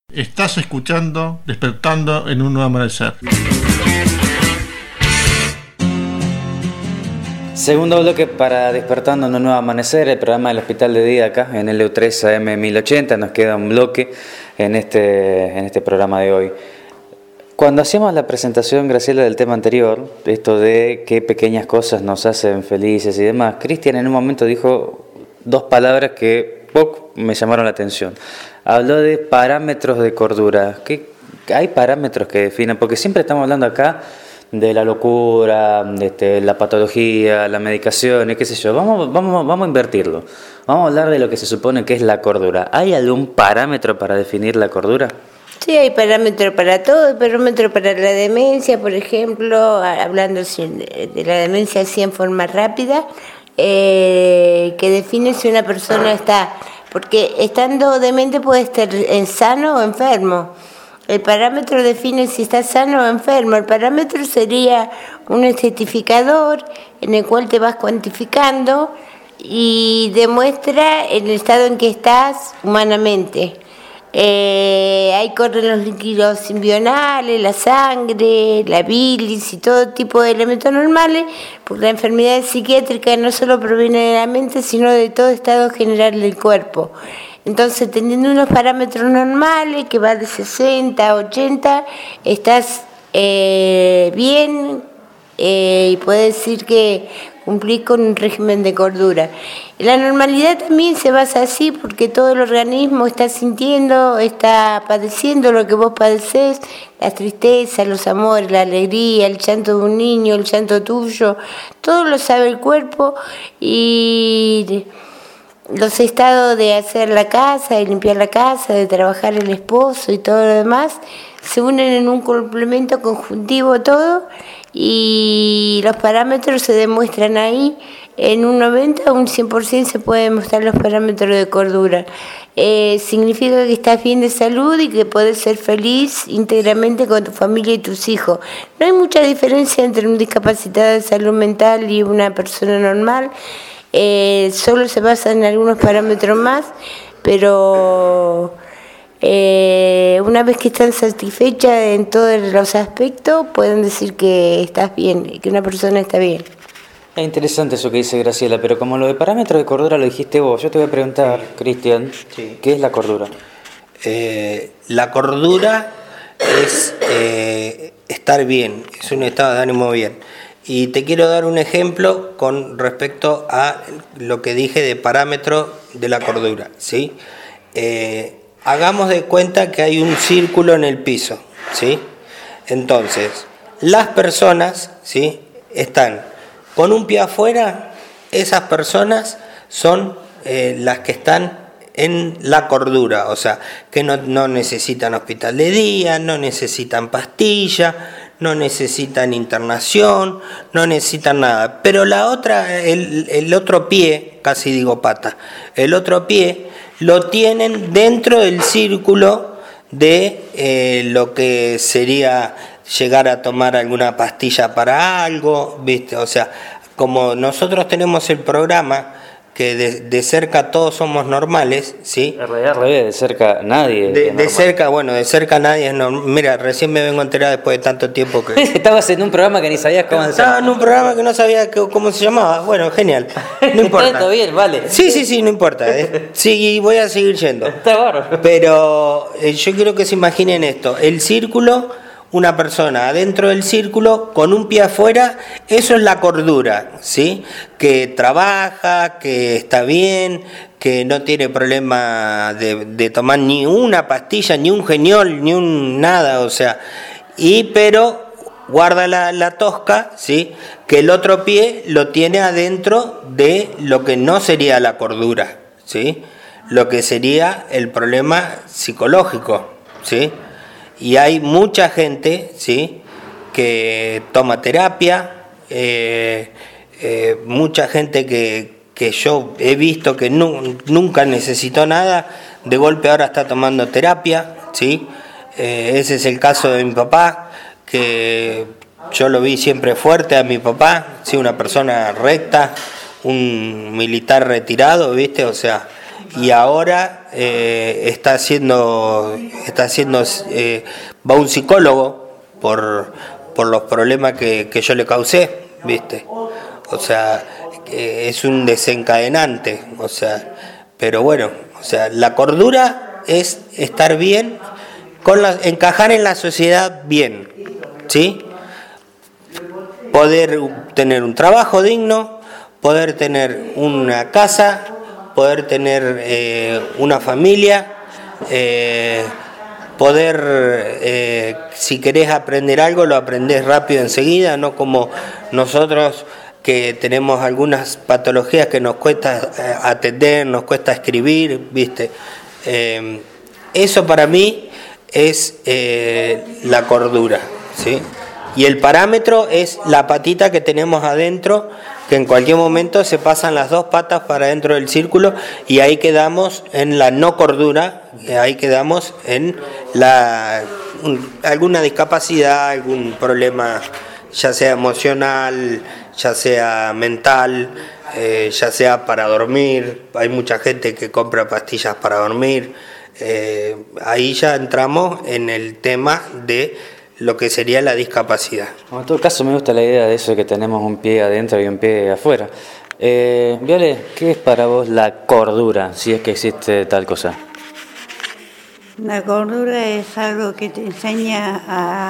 Estás escuchando Despertando en un Nuevo Amanecer. Segundo bloque para Despertando en un Nuevo Amanecer, el programa del Hospital de Día acá en LU3 AM 1080. Nos queda un bloque en este programa de hoy. Cuando hacíamos la presentación, Graciela, del tema anterior, esto de qué pequeñas cosas nos hacen felices y demás, Cristian en un momento dijo dos palabras que me llamaron la atención. Habló de parámetros de cordura. ¿Hay parámetros que definen? Porque siempre estamos hablando acá de la locura, de la patología, la medicación, qué sé yo. Vamos a invertirlo. Vamos a hablar de lo que se supone que es la cordura. ¿Hay algún parámetro para definir la cordura? Sí, hay parámetros para todo, hay parámetros para la demencia, por ejemplo, hablando de la demencia así en forma rápida, que define si una persona está, porque estando demente puede estar sano o enfermo. El parámetro define si está sano o enfermo. El parámetro sería un estetificador en el cual te vas cuantificando y demuestra el estado en que estás humanamente. Ahí corren los líquidos simbionales, la sangre, la bilis y todo tipo de elementos normales, porque la enfermedad psiquiátrica no solo proviene de la mente, sino de todo estado general del cuerpo. Entonces, teniendo unos parámetros normales que va de 60 a 80, estás bien y puedes decir que cumplís con un régimen de cordura. La normalidad también se basa así porque todo el organismo está sintiendo, está padeciendo lo que vos padecés, la tristeza, los amores, la alegría, el llanto de un niño, el llanto tuyo, todo lo sabe el cuerpo y los estados de hacer la casa, de limpiar la casa, de trabajar el esposo y todo lo demás, se unen en un complemento conjuntivo todo y los parámetros se demuestran ahí. En un 90 o un 100% se pueden mostrar los parámetros de cordura. Significa que estás bien de salud y que podés ser feliz íntegramente con tu familia y tus hijos. No hay mucha diferencia entre un discapacitado de salud mental y una persona normal. Solo se basa en algunos parámetros más, pero una vez que están satisfechas en todos los aspectos, pueden decir que estás bien, que una persona está bien. Es interesante eso que dice Graciela, pero como lo de parámetros de cordura lo dijiste vos, yo te voy a preguntar, Cristian, ¿qué es la cordura? La cordura es estar bien, es un estado de ánimo bien. Y te quiero dar un ejemplo con respecto a lo que dije de parámetro de la cordura, ¿sí? Hagamos de cuenta que hay un círculo en el piso, ¿sí? Entonces, las personas, ¿sí?, están con un pie afuera. Esas personas son las que están en la cordura, o sea, que no necesitan hospital de día, no necesitan pastilla, no necesitan internación, no necesitan nada. Pero la otra, el otro pie, casi digo pata, el otro pie lo tienen dentro del círculo de lo que sería llegar a tomar alguna pastilla para algo, ¿viste? O sea, como nosotros tenemos el programa que de cerca todos somos normales, ¿sí? Al revés, de cerca nadie. De cerca nadie es normal. Mira, recién me vengo a enterar después de tanto tiempo que... Estabas en un programa que ni sabías cómo se llamaba. Estaba en un programa que no sabía cómo se llamaba. Bueno, genial. No importa. Todo bien, vale. Sí, no importa. Sí, voy a seguir yendo. Está bárbaro. Pero yo quiero que se imaginen esto. El círculo, una persona adentro del círculo con un pie afuera, eso es la cordura, ¿sí? Que trabaja, que está bien, que no tiene problema de tomar ni una pastilla, ni un geniol, ni un nada, o sea, pero guarda la tosca, ¿sí? Que el otro pie lo tiene adentro de lo que no sería la cordura, ¿sí? Lo que sería el problema psicológico, ¿sí? Y hay mucha gente, ¿sí?, que toma terapia, mucha gente que yo he visto que nunca necesitó nada, de golpe ahora está tomando terapia, ¿sí? Ese es el caso de mi papá, que yo lo vi siempre fuerte a mi papá, ¿sí?, una persona recta, un militar retirado, ¿viste? O sea, y ahora va un psicólogo por los problemas que yo le causé, ¿viste? O sea, es un desencadenante, o sea, pero bueno, o sea, la cordura es estar bien, encajar en la sociedad bien, ¿sí? Poder tener un trabajo digno, poder tener una casa, poder tener una familia, poder, si querés aprender algo, lo aprendés rápido enseguida, no como nosotros que tenemos algunas patologías que nos cuesta atender, nos cuesta escribir, ¿viste? Eso para mí es la cordura, ¿sí? Y el parámetro es la patita que tenemos adentro, que en cualquier momento se pasan las dos patas para dentro del círculo y ahí quedamos en la no cordura, ahí quedamos en alguna discapacidad, algún problema, ya sea emocional, ya sea mental, ya sea para dormir. Hay mucha gente que compra pastillas para dormir. Ahí ya entramos en el tema de lo que sería la discapacidad. En todo caso me gusta la idea de eso de que tenemos un pie adentro y un pie afuera. Viole, ¿qué es para vos la cordura, si es que existe tal cosa? La cordura es algo que te enseña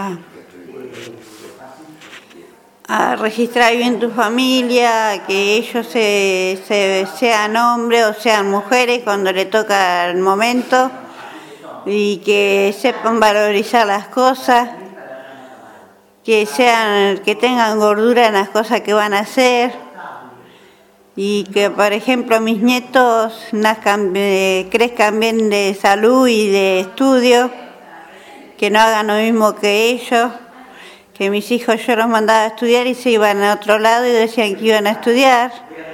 a registrar bien tu familia, que ellos sean hombres o sean mujeres cuando le toca el momento y que sepan valorizar las cosas, que tengan gordura en las cosas que van a hacer y que, por ejemplo, mis nietos crezcan bien de salud y de estudio, que no hagan lo mismo que ellos, que mis hijos yo los mandaba a estudiar y se iban a otro lado y decían que iban a estudiar,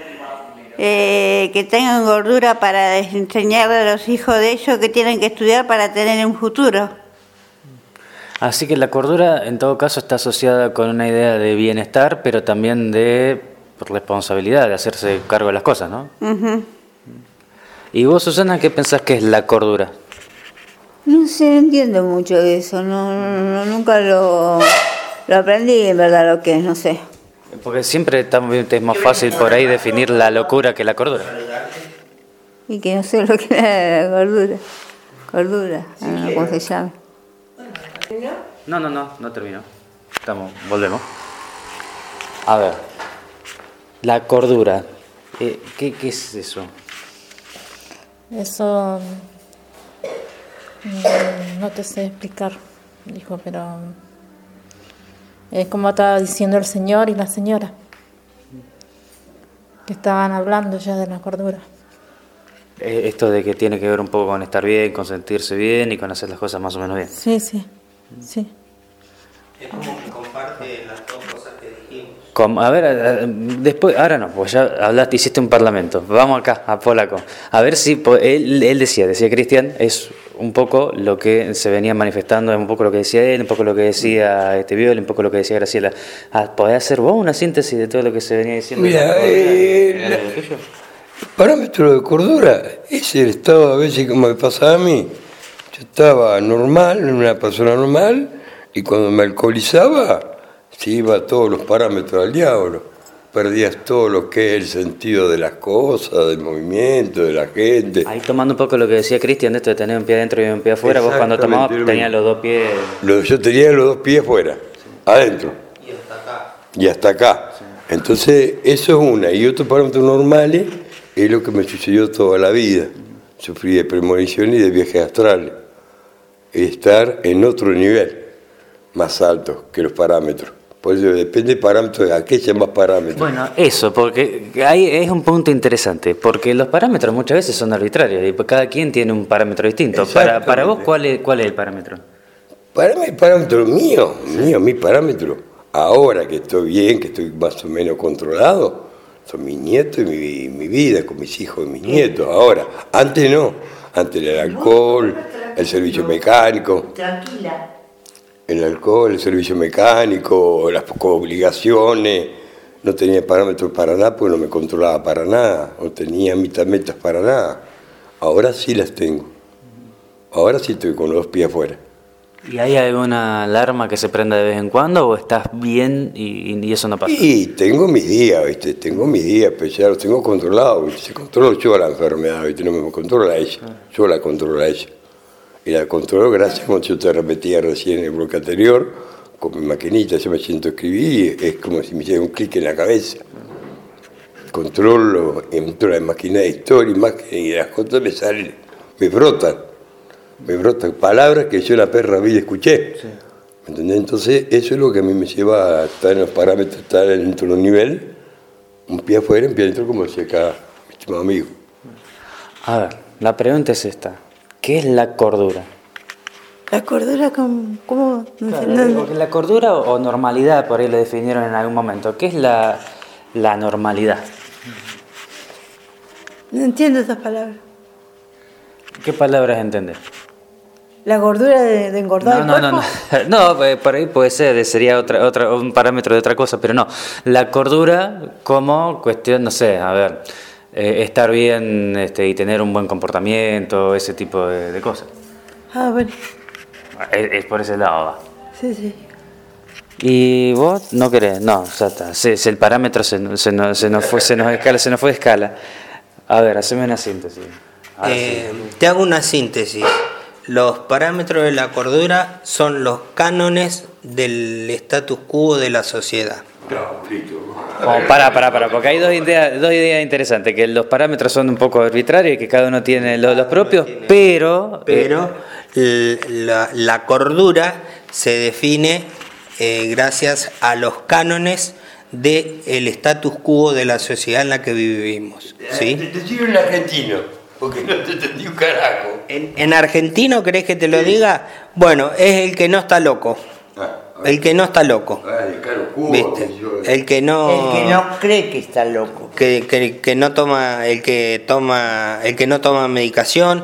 que tengan gordura para enseñarle a los hijos de ellos que tienen que estudiar para tener un futuro. Así que la cordura en todo caso está asociada con una idea de bienestar, pero también de responsabilidad, de hacerse cargo de las cosas, ¿no? Uh-huh. ¿Y vos, Susana, qué pensás que es la cordura? No sé, no entiendo mucho de eso, nunca lo aprendí en verdad lo que es, no sé. Porque siempre es más fácil por ahí definir la locura que la cordura. Y que no sé lo que es la cordura, no, ¿cómo se llama? No terminó. Volvemos. A ver, la cordura, ¿qué es eso? Eso no te sé explicar, dijo, pero es como estaba diciendo el señor y la señora, que estaban hablando ya de la cordura. Esto de que tiene que ver un poco con estar bien, con sentirse bien y con hacer las cosas más o menos bien. Sí. Es como que comparte las dos cosas que dijimos. A ver, después, ahora no, pues ya hiciste un parlamento. Vamos acá, a Polaco. A ver si, él decía Cristian, es un poco lo que se venía manifestando, es un poco lo que decía él, un poco lo que decía Viole, un poco lo que decía Graciela. ¿Podés hacer vos una síntesis de todo lo que se venía diciendo? Mira, el parámetro de cordura es el estado, a veces como me pasaba a mí. Yo estaba normal, una persona normal, y cuando me alcoholizaba, se iba todos los parámetros al diablo. Perdías todo lo que es el sentido de las cosas, del movimiento, de la gente. Ahí tomando un poco lo que decía Cristian, de esto de tener un pie adentro y un pie afuera, vos cuando tomabas tenías los dos pies... Yo tenía los dos pies afuera, adentro. Y hasta acá. Sí. Entonces, eso es una. Y otros parámetros normales es lo que me sucedió toda la vida. Sufrí de premonición y de viajes astrales. Estar en otro nivel, más alto que los parámetros. Por eso depende del parámetro, ¿a qué llamas parámetros? Bueno, eso, porque ahí es un punto interesante, porque los parámetros muchas veces son arbitrarios y cada quien tiene un parámetro distinto. Para vos, ¿cuál es el parámetro? Para mí el parámetro mi parámetro, ahora que estoy bien, que estoy más o menos controlado, son mis nietos y mi vida con mis hijos y mis nietos. Ahora, antes no, antes el alcohol, el servicio mecánico. Tranquila. El alcohol, el servicio mecánico, las obligaciones, no tenía parámetros para nada porque no me controlaba para nada, no tenía metas para nada. Ahora sí las tengo. Ahora sí estoy con los 2 pies afuera. ¿Y hay alguna alarma que se prenda de vez en cuando o estás bien y eso no pasa? Y tengo mis días, ¿viste? Tengo mis días, pero ya los tengo controlados, ¿viste? Se controlo yo a la enfermedad, ¿viste? No me controla ella, yo la controlo a ella. Y la controlo gracias, como yo te repetía recién en el bloque anterior, con mi maquinita, yo me siento a escribir y es como si me hiciera un clic en la cabeza. Controlo, entro a la máquina de historia, y las cosas me salen, me brotan palabras que yo en la perra vida escuché. Sí. ¿Entendés? Entonces eso es lo que a mí me lleva a estar en los parámetros, estar en otro nivel, un pie afuera, un pie adentro, como decía acá mi estimado amigo. A ver, la pregunta es esta: ¿qué es la cordura? La cordura, ¿cómo? Claro, la cordura o normalidad, por ahí lo definieron en algún momento. ¿Qué es la normalidad? No entiendo esas palabras. ¿Qué palabras entendés? ¿La gordura de engordar el cuerpo? No, por ahí puede ser, sería un parámetro de otra cosa, pero no. La cordura como cuestión, no sé, a ver, estar bien y tener un buen comportamiento, ese tipo de cosas. Ah, bueno. Es por ese lado, va. Sí. ¿Y vos no querés? No, ya está. El parámetro se nos fue de escala. A ver, haceme una síntesis. Te hago una síntesis. Los parámetros de la cordura son los cánones del status quo de la sociedad. Para, porque hay dos ideas interesantes, que los parámetros son un poco arbitrarios y que cada uno tiene los propios, pero la cordura se define gracias a los cánones del status quo de la sociedad en la que vivimos. ¿Sí? Te digo en argentino, porque no te entendí un carajo. ¿En argentino querés que te lo diga? Bueno, es el que no está loco. El que no está loco. ¿Viste? El que no cree que está loco. Que no toma, el que no toma medicación.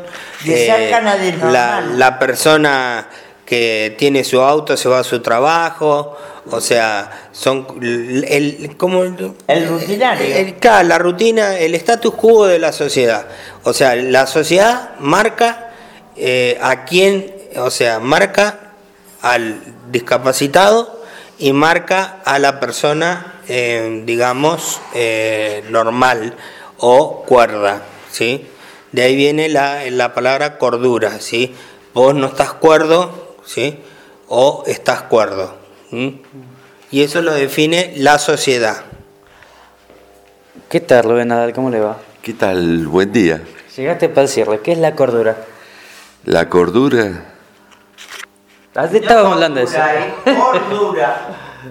La persona que tiene su auto se va a su trabajo. O sea, son el rutinario. La rutina, el status quo de la sociedad. O sea, la sociedad marca a quién, o sea, marca al discapacitado y marca a la persona, digamos, normal o cuerda, ¿sí? De ahí viene la palabra cordura, ¿sí? Vos no estás cuerdo, ¿sí? O estás cuerdo. Y eso lo define la sociedad. ¿Qué tal, Rubén Nadal? ¿Cómo le va? ¿Qué tal? Buen día. Llegaste para el cierre. ¿Qué es la cordura? La cordura. Estábamos hablando de eso. Cordura.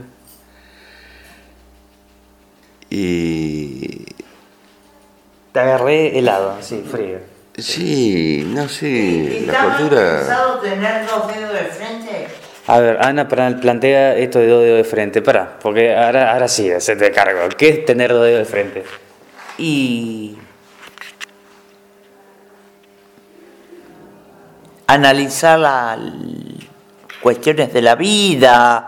Y... Te agarré helado, sí, frío. Sí, no sé, la ¿Está cordura... pensado tener 2 dedos de frente? A ver, Ana plantea esto de 2 dedos de frente. Pará, porque ahora sí, se te cargo. ¿Qué es tener 2 dedos de frente? Y analizar las cuestiones de la vida,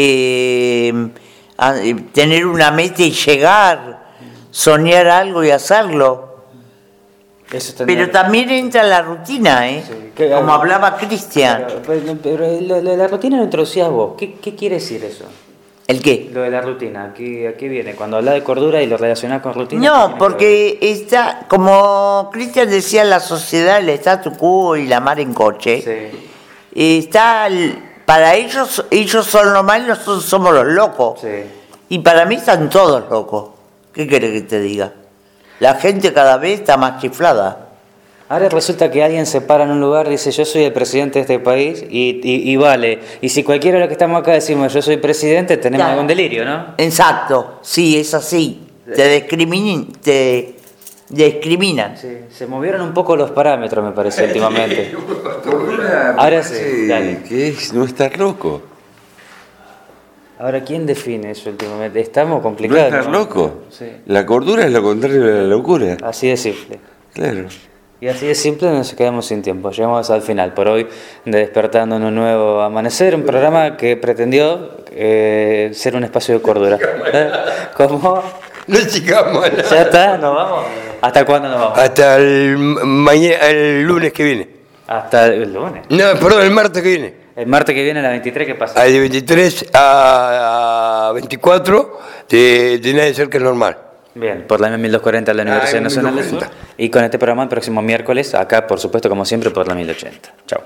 tener una meta y llegar, soñar algo y hacerlo. Pero también entra la rutina, Sí, como hablaba Cristian. Pero lo de la rutina lo introducías vos. ¿Qué quiere decir eso? ¿El qué? Lo de la rutina, ¿a qué viene? Cuando hablas de cordura y lo relacionás con rutina. No, porque está, como Cristian decía, la sociedad, el status quo y la mar en coche, está, para ellos son lo mal, nosotros somos los locos. Sí. Y para mí están todos locos. ¿Qué querés que te diga? La gente cada vez está más chiflada. Ahora resulta que alguien se para en un lugar y dice yo soy el presidente de este país y vale. Y si cualquiera de los que estamos acá decimos yo soy presidente, tenemos algún delirio, ¿no? Exacto, sí, es así. Te discriminan. Sí, se movieron un poco los parámetros, me parece, últimamente. Ahora sí, dale. ¿Qué es no estar loco? Ahora, ¿quién define eso últimamente? Estamos ¿No complicados. estar loco? Sí. La cordura es lo contrario de la locura. Así de simple. Claro. Y así de simple nos quedamos sin tiempo. Llegamos al final. Por hoy, de Despertando en un Nuevo Amanecer, un programa que pretendió ser un espacio de cordura. ¿Cómo? No llegamos a nada. ¿Ya está? ¿Nos vamos? ¿Hasta cuándo nos vamos? Hasta el lunes que viene. Hasta el lunes. No, perdón, el martes que viene. El martes que viene a las 23, ¿qué pasa? De 23 a 24 de Nadie Cerca es Normal. Bien, por la M1240 de la Universidad Nacional del Sur. Y con este programa el próximo miércoles, acá, por supuesto, como siempre, por la 1080. Chao.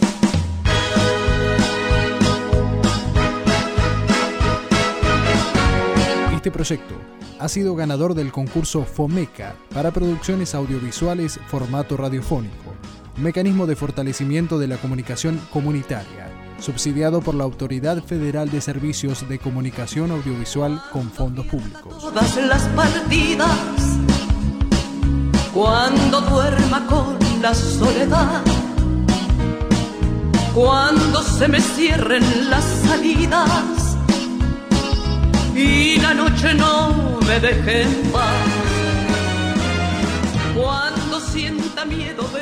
Este proyecto ha sido ganador del concurso FOMECA para producciones audiovisuales formato radiofónico, un mecanismo de fortalecimiento de la comunicación comunitaria, subsidiado por la Autoridad Federal de Servicios de Comunicación Audiovisual con fondos públicos. Todas las partidas, cuando duerma con la soledad, cuando se me cierren las salidas y la noche no me deje en paz, cuando sienta miedo